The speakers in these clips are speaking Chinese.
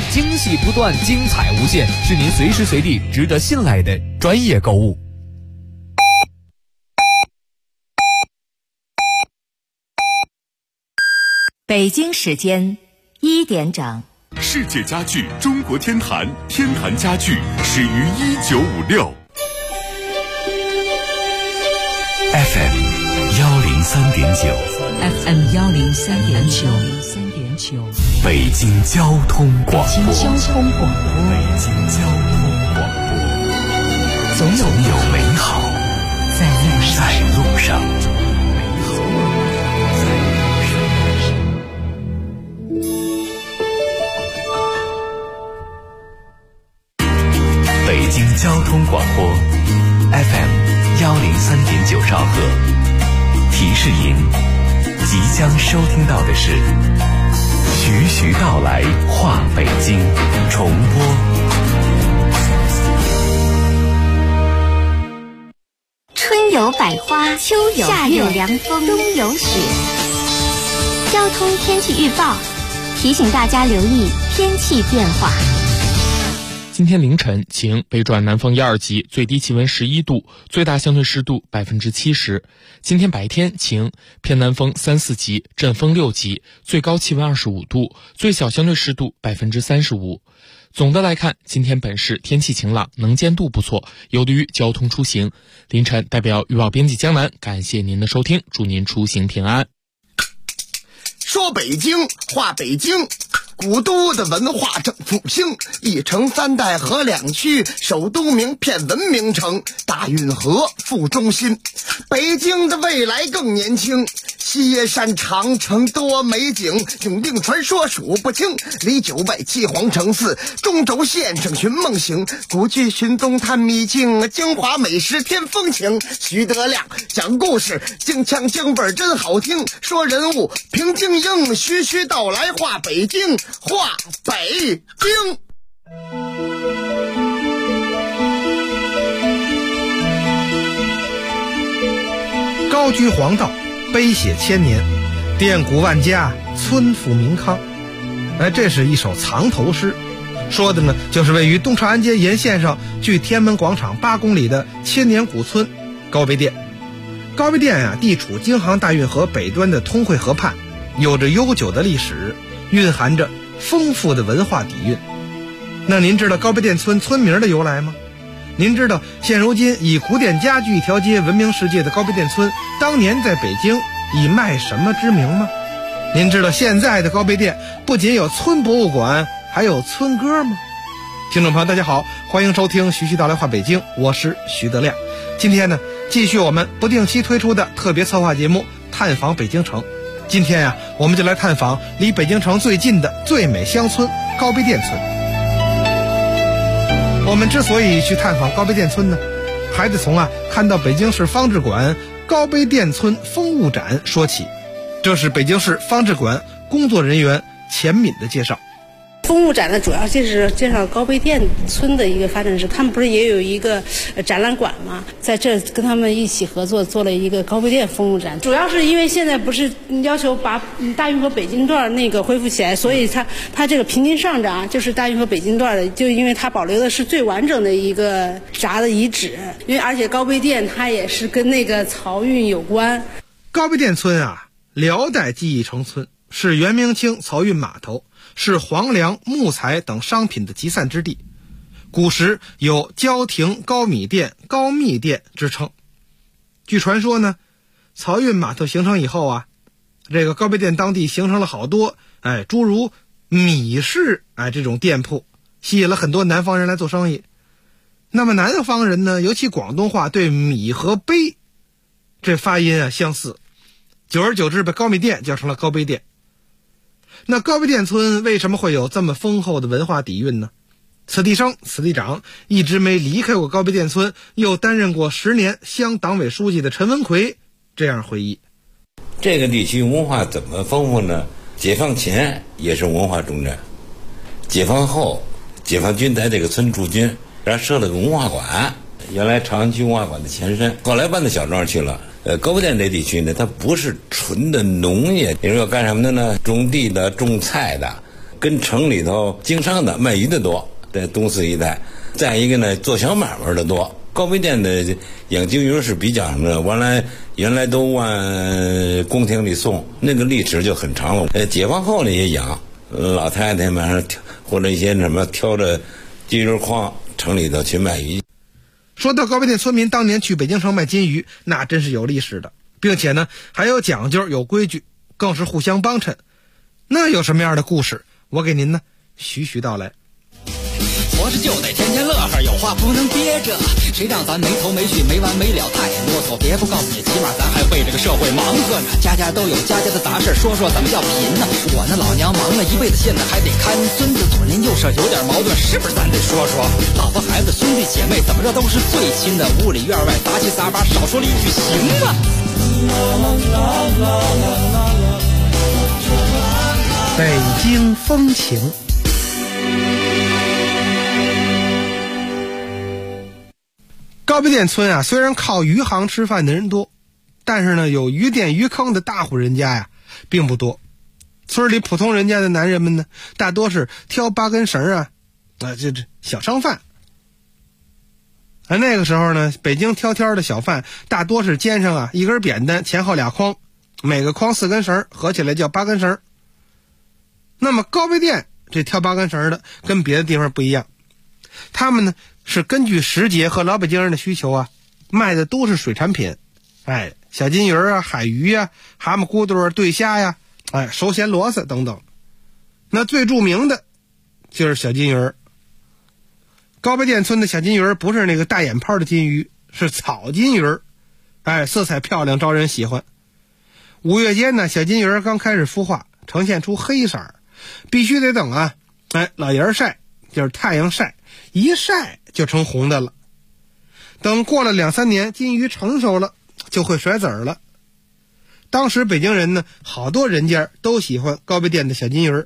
惊喜不断，精彩无限，是您随时随地值得信赖的专业购物。 北京时间1点整。 世界家具中国天坛，天坛家具始于1956。FM 103.9 FM 103.9， 北京交通广播。 北京交通广播，总有美好在路上。 北京交通广播 FM 103.9兆赫，提示您即将收听到的是徐徐道来话北京重播。 春有百花，秋有夏有凉风，冬有雪。交通天气预报提醒大家留意天气变化。 今天凌晨晴，北转南风1、2级，最低气温11度，最大相对湿度70%。今天白天晴，偏南风3、4级，阵风6级，最高气温25度，最小相对湿度35%。总的来看，今天本市天气晴朗，能见度不错，有利于交通出行。凌晨代表预报编辑江南，感谢您的收听，祝您出行平安。 说北京，话北京。古都的文化正复兴，一城3代合2区，首都名片文明城，大运河副中心。北京的未来更年轻，西山长城多美景，永定传说数不清，离9外7皇城4，中轴线上寻梦行，古剧寻踪探秘境，京华美食添风情。徐德亮讲故事，京腔京味真好听，说人物评京英，徐徐道来话北京，话北京。 高居黄道，碑写千年，奠古万家，村富民康。这是一首藏头诗，说的呢就是位于东长安街沿线上距天安门广场8公里的千年古村高碑店。高碑店地处京杭大运河北端的通惠河畔，有着悠久的历史，蕴含着丰富的文化底蕴。那您知道高碑店村村名的由来吗？您知道现如今以古典家具一条街闻名世界的高碑店村，当年在北京以卖什么知名吗？您知道现在的高碑店不仅有村博物馆，还有村歌吗？听众朋友大家好，欢迎收听徐徐道来话北京，我是徐德亮。今天呢，继续我们不定期推出的特别策划节目探访北京城。今天我们就来探访离北京城最近的最美乡村高碑店村。我们之所以去探访高碑店村呢，还得从看到北京市方志馆高碑店村风物展说起。这是北京市方志馆工作人员钱敏的介绍。 风物展呢，主要就是介绍高碑店村的一个发展史。他们不是也有一个展览馆吗？在这跟他们一起合作做了一个高碑店风物展。主要是因为现在不是要求把大运河北京段那个恢复起来，所以它这个平均上涨就是大运河北京段的，就因为它保留的是最完整的一个闸的遗址。因为而且高碑店它也是跟那个漕运有关。 高碑店村辽代记忆成村，是元明清漕运码头，是黄粱、木材等商品的集散之地。古时有焦亭、高米店、高密店之称。据传说呢，漕运码头形成以后这个高碑店当地形成了好多诸如米市这种店铺，吸引了很多南方人来做生意。那么南方人呢，尤其广东话对米和碑这发音相似，久而久之被高米店叫成了高碑店。那高碑店村为什么会有这么丰厚的文化底蕴呢？此地生此地长，一直没离开过高碑店村，又担任过10年乡党委书记的陈文奎这样回忆。 这个地区文化怎么丰富呢？解放前也是文化重镇，解放后解放军在这个村驻军，然后设了个文化馆，原来朝阳区文化馆的前身，后来搬到小庄去了。高碑店这地区呢，它不是纯的农业，你说要干什么的呢？种地的、种菜的， 跟城里头经商的卖鱼的多，在东四一带。再一个呢，做小买卖的多。高碑店的养金鱼是比较的，原来都往宫廷里送，那个历史就很长了。解放后呢也养，老太太们或者一些什么挑着金鱼筐城里头去卖鱼。 说到高碑店村民当年去北京城卖金鱼，那真是有历史的，并且呢还有讲究有规矩，更是互相帮衬。那有什么样的故事，我给您呢徐徐道来。 活着就得天天乐呵，有话不能憋着，谁让咱没头没绪没完没了，太啰嗦。别不告诉你，起码咱还为这个社会忙活呢。家家都有家家的杂事，说说怎么叫贫呢？我那老娘忙了一辈子，现在还得看孙子，左邻右舍有点矛盾，是不是咱得说说？老婆孩子兄弟姐妹怎么着都是最亲的，屋里院外杂七杂八，少说了一句行吗？ 北京风情。高碑店村啊，虽然靠鱼行吃饭的人多，但是呢，有鱼店鱼坑的大户人家呀，并不多。村里普通人家的男人们呢，大多是挑8根绳啊，这小商贩。那个时候呢，北京挑挑的小贩大多是肩上啊一根扁担，前后2筐，每个筐4根绳，合起来叫8根绳。那么高碑店这挑8根绳的跟别的地方不一样，他们呢是根据时节和老北京人的需求啊，卖的都是水产品，小金鱼啊、海鱼啊、蛤蟆骨朵、对虾呀、熟咸螺丝等等。那最著名的就是小金鱼。高碑店村的小金鱼不是那个大眼泡的金鱼，是草金鱼，色彩漂亮，招人喜欢。5月间呢，小金鱼刚开始孵化，呈现出黑色，必须得等啊，老爷晒，就是太阳晒，一晒就成红的了。等过了2-3年，金鱼成熟了，就会甩籽儿了。当时北京人呢，好多人家都喜欢高碑店的小金鱼。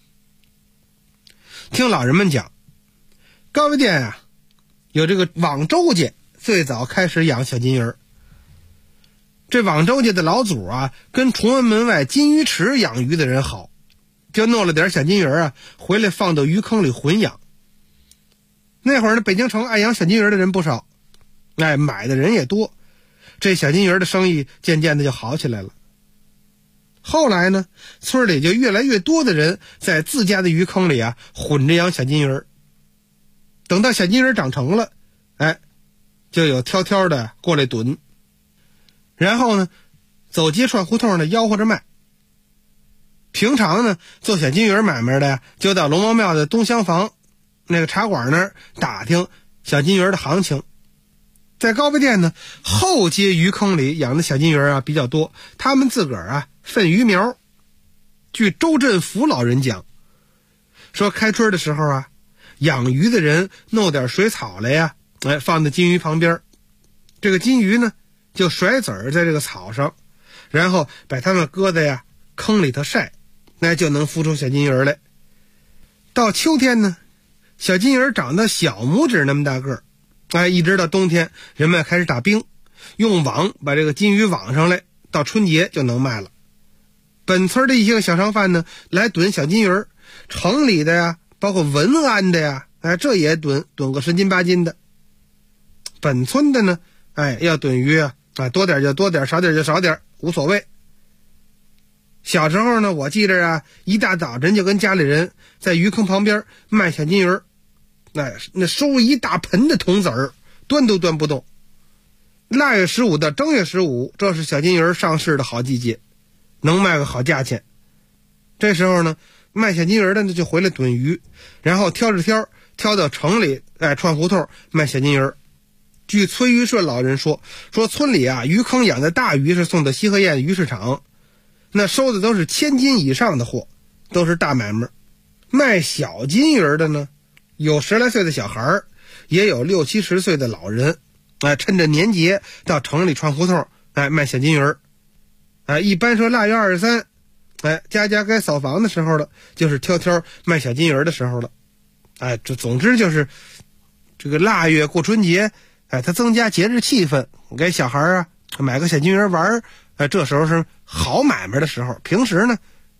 听老人们讲，高碑店啊，有这个网周家最早开始养小金鱼。这网周家的老祖啊，跟崇文门外金鱼池养鱼的人好，就弄了点小金鱼啊，回来放到鱼坑里混养。那会儿呢，北京城爱养小金鱼的人不少，买的人也多，这小金鱼的生意渐渐的就好起来了。后来呢，村里就越来越多的人在自家的鱼坑里啊混着养小金鱼。等到小金鱼长成了，就有挑挑的过来囤，然后呢，走街串胡同的吆喝着卖。平常呢，做小金鱼买卖的呀，就到龙王庙的东厢房那个茶馆那儿打听小金鱼的行情。在高碑店呢，后街鱼坑里养的小金鱼啊比较多，他们自个儿啊分鱼苗。据周振福老人讲，说开春的时候啊，养鱼的人弄点水草来呀，放在金鱼旁边，这个金鱼呢就甩籽儿在这个草上，然后把它们搁在呀坑里头晒，那就能孵出小金鱼来。到秋天呢，小金鱼长到小拇指那么大个儿，一直到冬天，人们开始打冰，用网把这个金鱼网上来，到春节就能卖了。本村的一些小商贩呢，来囤小金鱼，城里的呀，包括文安的呀，这也囤个10斤8斤的。本村的呢，要囤鱼啊，多点就多点，少点就少点，无所谓。小时候呢，我记着啊，一大早晨就跟家里人在鱼坑旁边卖小金鱼，那收一大盆的铜子儿，端都端不动。腊月15到正月15，这是小金鱼上市的好季节，能卖个好价钱。这时候呢，卖小金鱼的就回来囤鱼，然后挑到城里，串胡同卖小金鱼。据崔玉顺老人说村里啊，鱼坑养的大鱼是送到西河堰鱼市场，那收的都是1000斤以上的货，都是大买卖。卖小金鱼的呢，有10来岁的小孩，也有60、70岁的老人，趁着年节到城里串胡同，卖小金鱼。一般说腊月23，家家该扫房的时候了，就是挑卖小金鱼的时候了。这总之就是这个腊月过春节，它增加节日气氛，给小孩啊买个小金鱼玩，这时候是好买卖的时候。平时呢，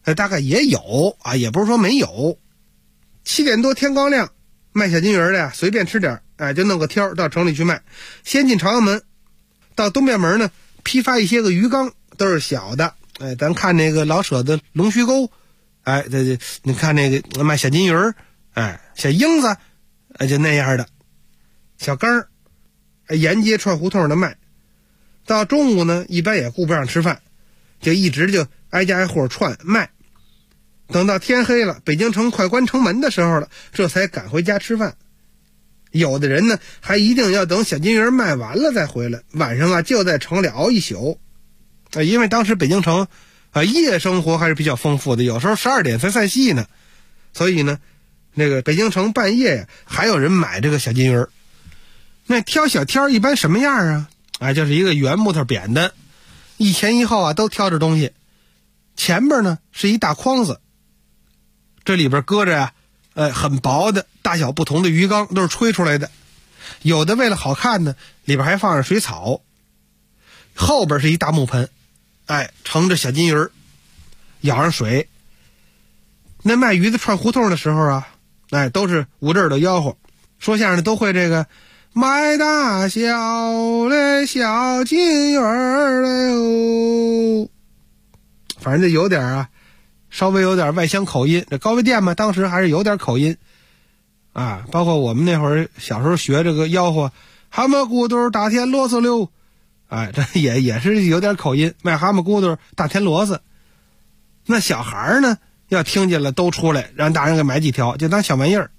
大概也有啊，也不是说没有。7点多天刚亮，卖小金鱼的呀，随便吃点，就弄个挑到城里去卖。先进朝阳门，到东便门呢，批发一些个鱼缸，都是小的。咱看那个老舍的龙须沟，这你看那个卖小金鱼，小鹰子，就那样的小缸，沿街串胡同的卖。到中午呢，一般也顾不上吃饭，就一直就挨家挨户串卖。等到天黑了，北京城快关城门的时候了，这才赶回家吃饭。有的人呢，还一定要等小金鱼卖完了再回来，晚上啊就在城里熬一宿。因为当时北京城夜生活还是比较丰富的，有时候12点才散戏呢，所以呢，那个北京城半夜呀还有人买这个小金鱼。那挑小挑一般什么样啊？就是一个圆木头扁的，一前一后啊都挑着东西，前边呢是一大筐子，这里边搁着很薄的大小不同的鱼缸，都是吹出来的。有的为了好看呢，里边还放着水草。后边是一大木盆，盛着小金鱼，舀上水。那卖鱼的串胡同的时候啊，都是捂着耳朵吆喝，说相声的都会这个卖大小的小金鱼了哟。反正这有点稍微有点外乡口音。这高碑店嘛，当时还是有点口音包括我们那会儿小时候学这个吆喝，蛤蟆骨头大田螺丝溜，这也是有点口音，卖蛤蟆骨头大田螺丝。那小孩呢，要听见了都出来，让大人给买几条，就当小玩意儿。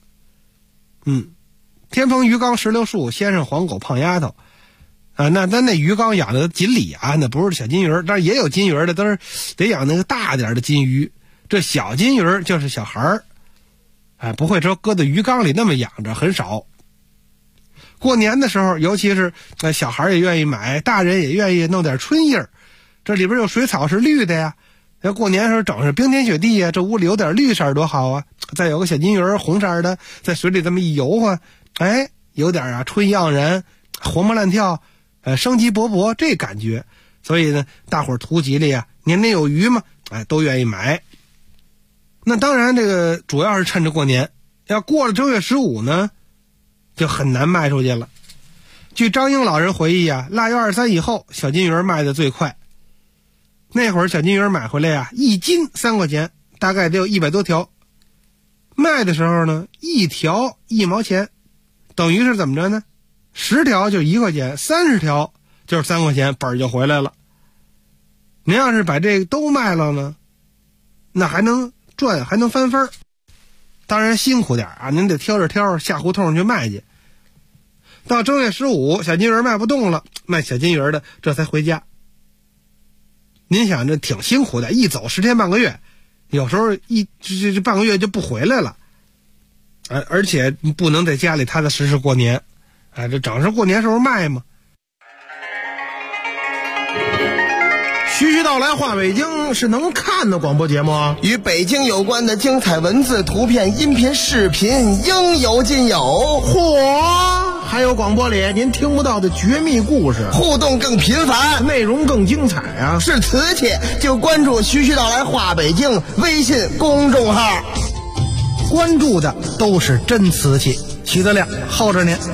天蓬鱼缸石榴树，先生黄狗胖丫头那咱那鱼缸养的锦鲤那不是小金鱼，但是也有金鱼的，都是得养那个大点的金鱼。这小金鱼就是小孩不会说搁在鱼缸里那么养着，很少。过年的时候，尤其是小孩也愿意买，大人也愿意弄点春叶。这里边有水草是绿的呀，过年的时候整是冰天雪地这屋里有点绿色多好啊。再有个小金鱼红色的，在水里这么一游晃，有点春意盎然，活蹦乱跳，生机勃勃，这感觉。所以呢，大伙儿图吉利年年有余嘛，都愿意买。那当然，这个主要是趁着过年，要过了正月15呢，就很难卖出去了。据张英老人回忆腊月23以后，小金鱼卖的最快。那会儿小金鱼买回来1斤3块钱，大概得有100多条。卖的时候呢，1条1毛钱，等于是怎么着呢？10条就1块钱，30条就是3块钱，本儿就回来了。您要是把这个都卖了呢，那还能赚，还能翻番。当然辛苦点您得挑着挑下胡同去卖去。到正月15，小金鱼卖不动了，卖小金鱼的这才回家。您想这挺辛苦的，一走10天半个月，有时候这半个月就不回来了，而且不能在家里踏踏实实过年，这整是过年时候卖嘛。 徐徐道来话北京是能看的广播节目与北京有关的精彩文字、图片、音频、视频应有尽有。 嚯，还有广播里您听不到的绝密故事， 互动更频繁， 内容更精彩是瓷器就关注徐徐道来话北京微信公众号， 关注的都是真瓷器。徐德亮候着您。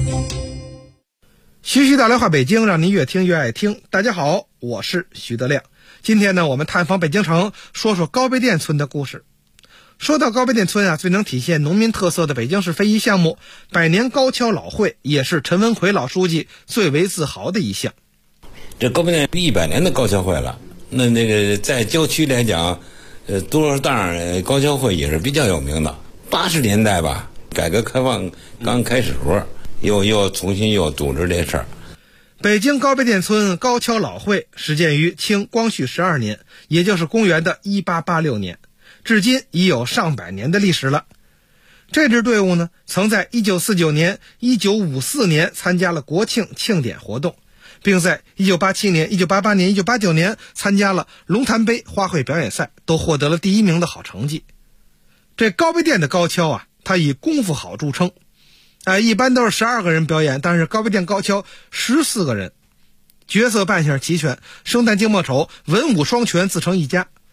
徐徐道来话北京，让您越听越爱听。大家好，我是徐德亮。今天呢，我们探访北京城，说说高碑店村的故事。说到高碑店村最能体现农民特色的北京市非遗项目百年高跷老会，也是陈文奎老书记最为自豪的一项。 这高碑店100年的高跷会了，那个在郊区来讲，多少档高跷会也是比较有名的。80年代吧，改革开放刚开始时候，又重新又组织这事儿。 北京高碑店村高跷老会始建于清光绪12年，也就是公元的1886年，至今已有上百年的历史了。这支队伍呢，曾在1949年、1954年参加了国庆庆典活动，并在1987年、1988年、1989年参加了龙潭杯花卉表演赛，都获得了第1名的好成绩。这高碑店的高跷它以功夫好著称。一般都是12个人表演，但是高碑店高跷14个人，角色扮相齐全，生旦净末丑文武双全自成一家。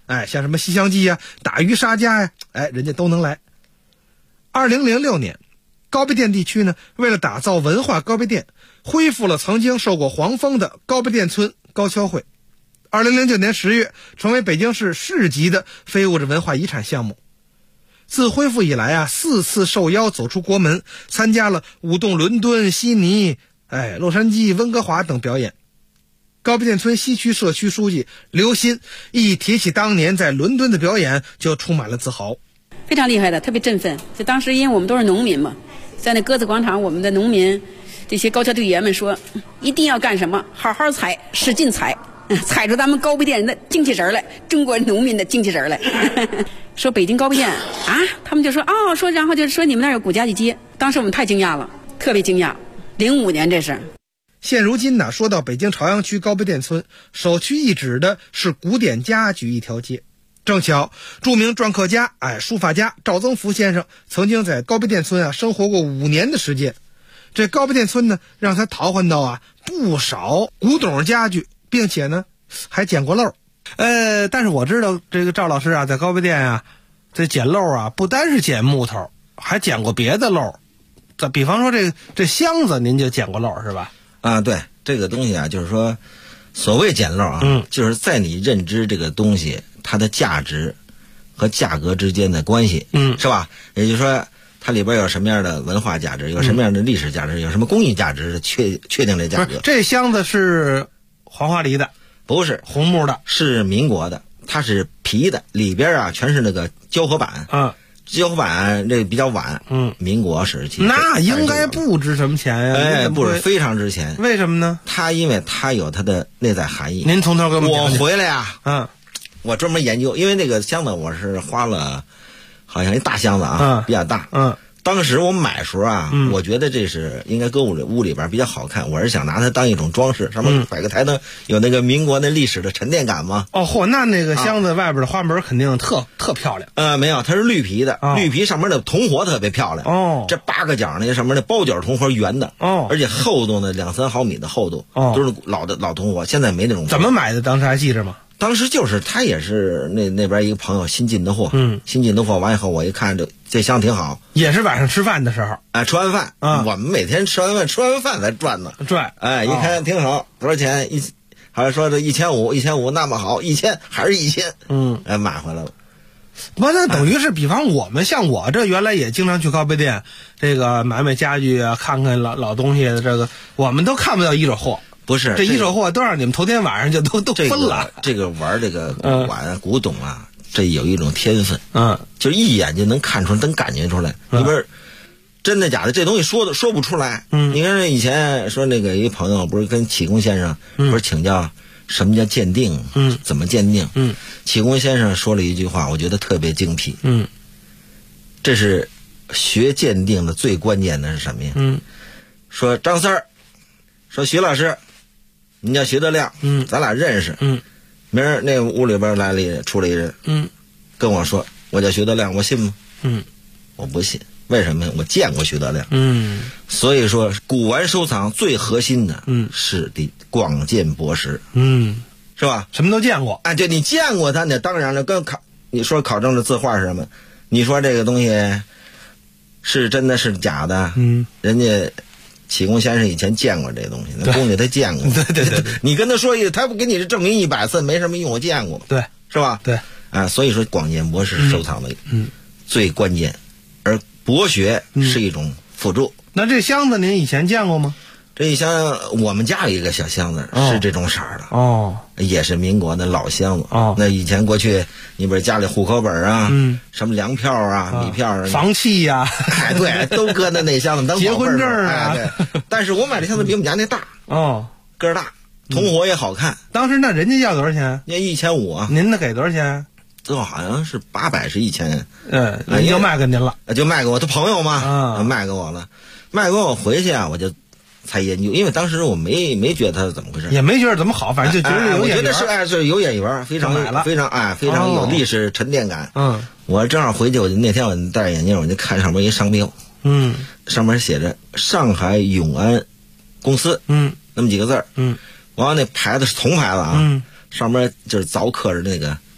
像什么西厢记呀、打渔杀家呀，人家都能来。2006年，高碑店地区呢，为了打造文化高碑店，恢复了曾经受过黄封的高碑店村高跷会。2009年10月，成为北京市市级的非物质文化遗产项目。自恢复以来4次受邀走出国门，参加了舞动伦敦、悉尼、洛杉矶、温哥华等表演。高碑店村西区社区书记刘鑫一提起当年在伦敦的表演，就充满了自豪。 非常厉害的，特别振奋。就当时因为我们都是农民嘛，在那鸽子广场，我们的农民这些高跷队员们说，一定要干什么，好好踩，使劲踩，踩出咱们高碑店人的精气神来，中国农民的精气神来。说北京高碑店他们就说然后就说你们那儿有古家具街。当时我们太惊讶了，特别惊讶。05年这是。 现如今说到北京朝阳区高碑店村，首屈一指的是古典家具一条街。正巧著名篆刻家书法家赵增福先生曾经在高碑店村生活过5年的时间。这高碑店村呢，让他淘换到不少古董家具，并且呢还捡过漏。但是我知道这个赵老师在高碑店这捡漏不单是捡木头，还捡过别的漏。比方说这箱子您就捡过漏是吧？ 对，这个东西就是说所谓捡漏就是在你认知这个东西它的价值和价格之间的关系，是吧？也就是说它里边有什么样的文化价值，有什么样的历史价值，有什么工艺价值，确定这价格。 这箱子是黄花梨的？ 不是， 红木的， 是民国的，它是皮的，里边全是那个胶合板。胶合板这比较晚，民国时期。 那应该不值什么钱呀？ 不是，非常值钱。 为什么呢？ 因为它有它的内在含义。 您从头给我们讲讲。 我回来我专门研究，因为那个箱子我是花了好像一大箱子比较大。当时我买时候我觉得这是应该搁屋里边比较好看，我是想拿它当一种装饰，上面摆个台灯，有那个民国那历史的沉淀感嘛。 那个箱子外边的花纹肯定特漂亮。 没有，它是绿皮的，绿皮上面的铜活特别漂亮。这8个角那上面的包角铜活圆的。而且厚度呢2-3毫米的厚度。都是老铜活，现在没那种。 怎么买的？当时还记着吗？ 当时就是他也是那边一个朋友新进的货，新进的货完以后，我一看这箱挺好， 也是晚上吃饭的时候， 吃完饭，我们每天吃完饭才转呢，一看挺好，多少钱？好像说这1500那么好，1000还是1000，买回来了。 那等于是，比方像我这原来也经常去高碑店，这个买家具看看老东西的这个，我们都看不到一手货。 不是， 这一手货都让你们头天晚上就都分了。 这个玩这个古董这有一种天分，就一眼就能看出来，能感觉出来。你不是真的假的，这东西说不出来。你看以前说那个一朋友不是跟启功先生不是请教什么叫鉴定，怎么鉴定？启功先生说了一句话，我觉得特别精辟。这是学鉴定的最关键的是什么呀？说张三儿，说徐老师。你叫徐德亮，咱俩认识，明儿那屋里边出来一人，跟我说我叫徐德亮，我信吗？我不信，为什么呀？我见过徐德亮，所以说古玩收藏最核心的，是得广见博识，是吧？ 什么都见过， 就你见过他，那当然了，你说考证的字画是什么？你说这个东西是真的是假的？人家。启功先生以前见过这东西，那工具他见过。 对， 你跟他说他不给你证明100次没什么用，我见过。 对， 是吧？ 对， 所以说广见博识收藏的最关键，而博学是一种辅助。 那这箱子您以前见过吗？ 这一箱我们家有一个小箱子是这种色的，也是民国的老箱子。那以前过去你比如家里户口本什么粮票米票房契呀， 对，都搁那箱子当结婚证对。但是我买的箱子比我们家那大，个儿大，铜活也好看。 当时那人家要多少钱？ 要1500。 您那给多少钱？ 最后好像是800是1000。 人就卖给您了， 就卖给我，他朋友嘛，卖给我了。卖给我回去我就才研究，因为当时我没觉得他怎么回事， 也没觉得怎么好，反正就觉得有眼缘。 我觉得是有眼缘，非常有历史沉淀感。我正好回去，那天我戴着眼镜，我就看上面一商标，上面写着上海永安公司，那么几个字，完了那牌子是铜牌子上面就是凿刻着那个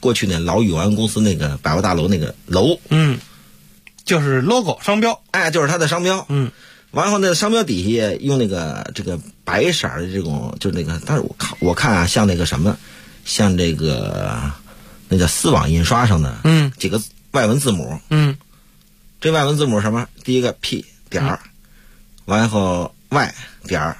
过去那老永安公司那个百货大楼那个楼， 就是 logo 商标， 就是它的商标，完后那个商标底下用那个这个白色的这种，就是那个，但是我看啊，像那个什么，像这个那叫丝网印刷上的，几个外文字母，这外文字母什么？第一个 P 点完后 Y 点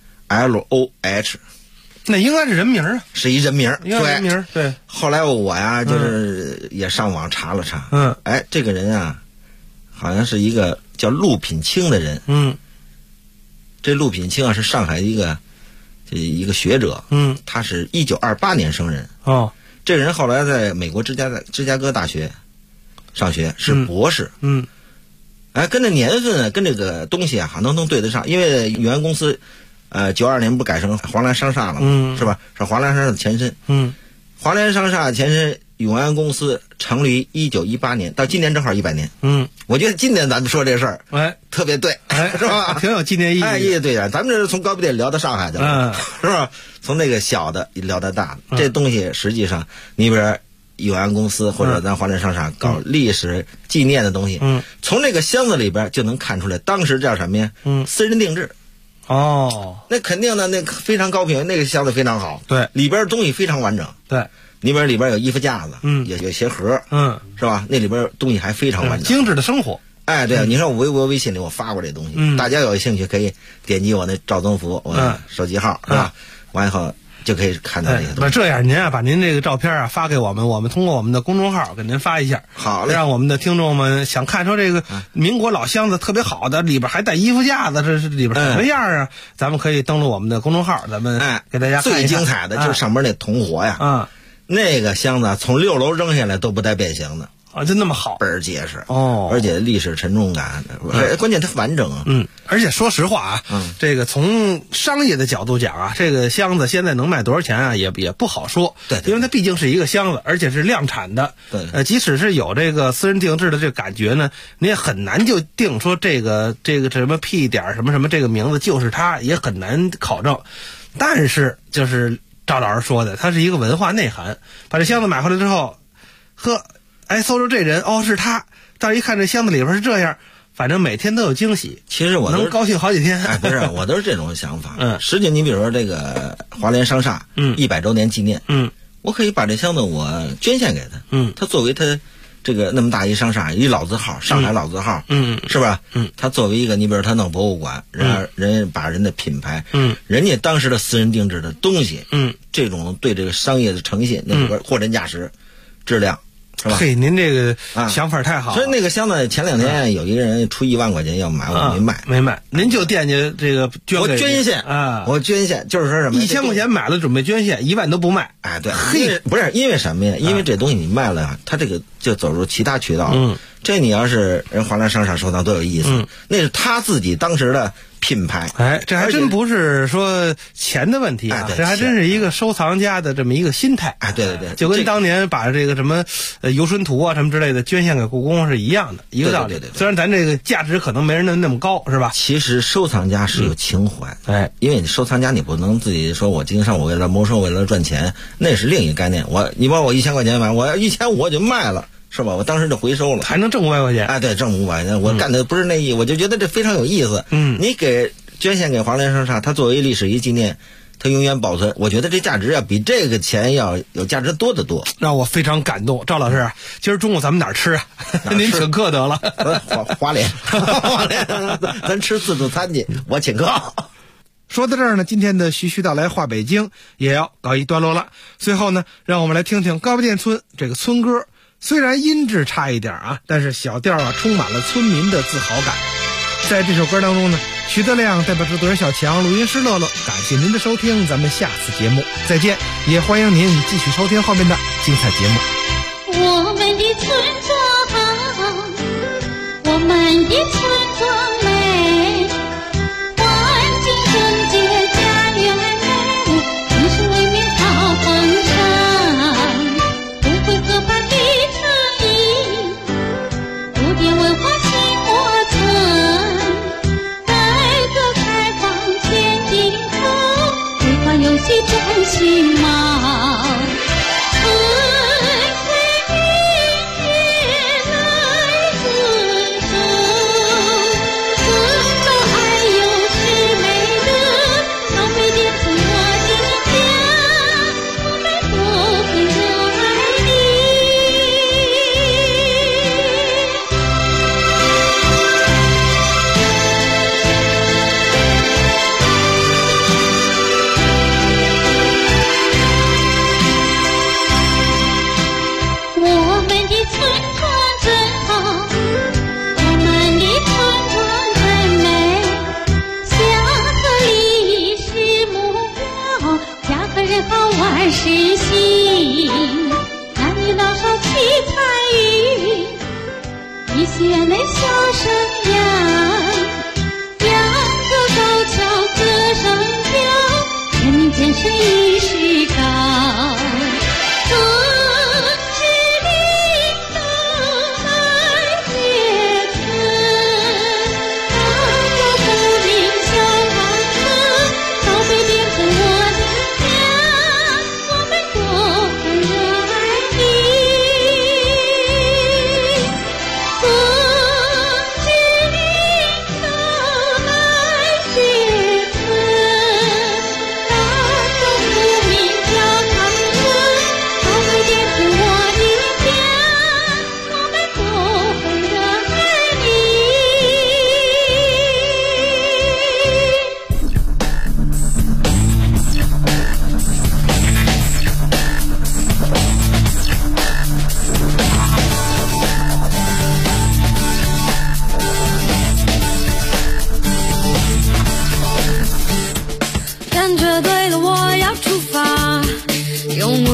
LOH， 那应该是人名啊， 是一人名， 人名，对。 后来我呀，就是也上网查了查，这个人啊，好像是一个叫陆品清的人，这陆品清啊是上海的一个学者，他是1928年生人，这个人后来在美国芝加哥大学上学，是博士，跟这年份啊，跟这个东西啊，好像能对得上，因为永安公司，92年不改成华兰商厦了吗？是吧？是华兰商厦的前身，华兰商厦前身永安公司成立于1918年，到今年正好100年。我觉得今年咱们说这事儿，特别对，是吧？ 挺有纪念意义。 对呀，咱们这是从高碑店聊到上海去了，是吧？从那个小的聊到大的，这东西实际上，你比如永安公司或者咱华兰商厦搞历史纪念的东西，从这个箱子里边就能看出来，当时叫什么呀？私人定制。那肯定的，那非常高品位，那个箱子非常好， 对， 里边东西非常完整， 对。 里边有衣服架子，有鞋盒，是吧？那里边东西还非常完整， 精致的生活。 对，你看我微信里我发过这东西，大家有兴趣可以点击我那赵增福我手机号，是吧？完以后就可以看到这些东西。 这样您啊，把您这个照片啊发给我们，我们通过我们的公众号给您发一下， 好嘞， 让我们的听众们想看说这个民国老箱子特别好的，里边还带衣服架子，这是里边什么样啊？咱们可以登录我们的公众号，咱们给大家看一看。 最精彩的就是上面那铜活呀，那个箱子从6楼扔下来都不带变形的就那么好， 倍儿结实而且历史沉重感，关键它完整啊。 而且说实话啊，这个从商业的角度讲啊，这个箱子现在能卖多少钱啊，也不好说。 对， 因为它毕竟是一个箱子，而且是量产的。 对， 即使是有这个私人定制的这个感觉呢，你也很难就定说这个什么 P 点什么什么这个名字就是它，也很难考证。但是就是赵老师说的，它是一个文化内涵。把这箱子买回来之后，搜着这人是他，到一看这箱子里边是这样，反正每天都有惊喜。 其实我能高兴好几天。 不是，我都是这种想法。实际你比如说这个华联商厦，100周年纪念，我可以把这箱子我捐献给他，他作为他这个那么大一商厦，一老字号，上海老字号，是吧？他作为一个，你比如他弄博物馆，人把人的品牌，人家当时的私人定制的东西，这种对这个商业的诚信，那里边货真价实，质量。是吧？ 嘿，您这个想法太好了。 所以那个箱子前2天有一个人出1万块钱要买，我没卖。您就惦记这个我捐献啊，我捐献就是说什么 1000块钱买了准备捐献，1万都不卖。 对，嘿，不是因为什么呀？因为这东西你卖了呀，它这个就走入其他渠道了。这你要是人华兰商厦收藏多有意思，那是他自己当时的品牌。 这还真不是说钱的问题啊，这还真是一个收藏家的这么一个心态。 对， 就跟当年把这个什么游春图啊什么之类的捐献给故宫是一样的，一个道理。虽然咱这个价值可能没人那么高，是吧？ 其实收藏家是有情怀，因为你收藏家你不能自己说我经商我为了谋生为了赚钱，那是另一个概念。你把我1000块钱买，我要1500我就卖了。是吧？我当时就回收了， 还能挣500块钱。 对，挣500块钱。我干的不是那意，我就觉得这非常有意思。你捐献给华联商厦，它作为历史一纪念，它永远保存。我觉得这价值要比这个钱要有价值多得多， 让我非常感动。赵老师，今儿中午咱们哪儿吃啊？您请客得了。 华联，咱吃自助餐去，我请客。 说到这儿呢，今天的徐徐道来话北京也要告一段落了。最后呢，让我们来听听高碑店村这个村歌。虽然音质差一点啊，但是小调啊充满了村民的自豪感。在这首歌当中呢，徐德亮代表制作人小强，录音师乐乐，感谢您的收听，咱们下次节目再见，也欢迎您继续收听后面的精彩节目。 我们的村庄，我们的村庄美，环境整洁，家园美，城市未免好丰盛，不会可怕的苍蝇，古典文化薪火村，改革开放前进头，规划游戏中心貌，村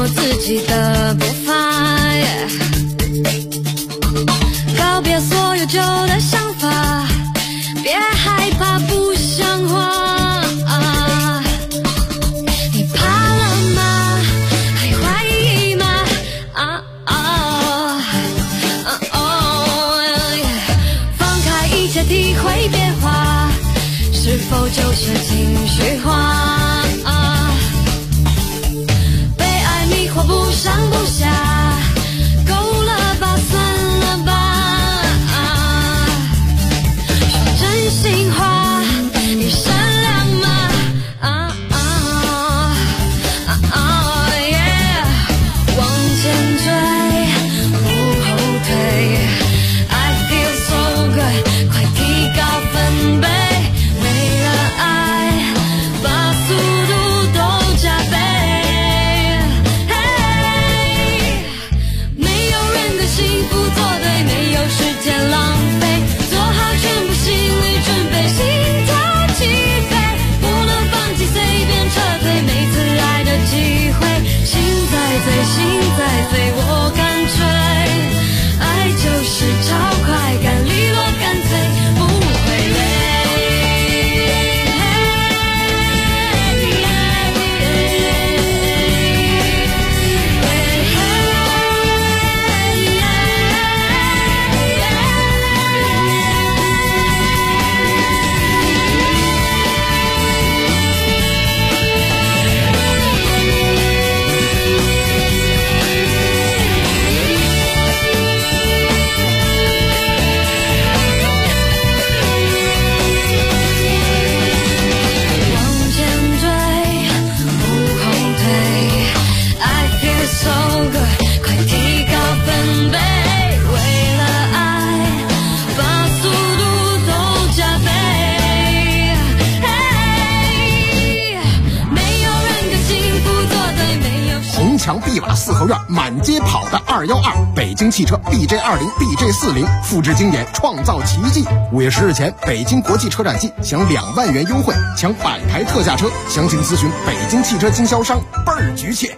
我自己的步伐，告别所有旧的想法，别害怕不像话。你怕了吗？还怀疑吗？放开一切体会变化，是否就是情绪化？被爱迷惑不上不下，够了吧，算了吧。说真心话，你善良吗？往前追，不后退。I feel so good， 快提高分贝。心在飞，我干脆爱就是找快感，利落干脆，不会累。 墙碧瓦四合院，满街跑的212，北京汽车 BJ20、BJ40，复制经典，创造奇迹。5月10日前，北京国际车展季享2万元优惠，抢100台特价车，详情咨询北京汽车经销商，倍儿局气。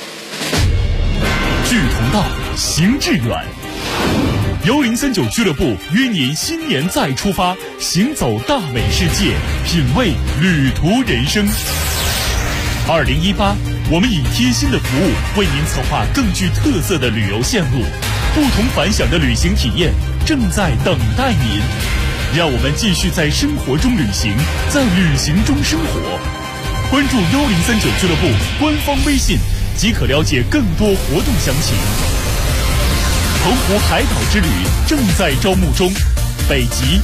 志同道，行致远。1039俱乐部约您新年再出发，行走大美世界，品味旅途人生。2018，我们以贴心的服务为您策划更具特色的旅游线路，不同凡响的旅行体验正在等待您。让我们继续在生活中旅行，在旅行中生活。关注1039俱乐部官方微信，即可了解更多活动详情。澎湖海岛之旅正在招募中，北极、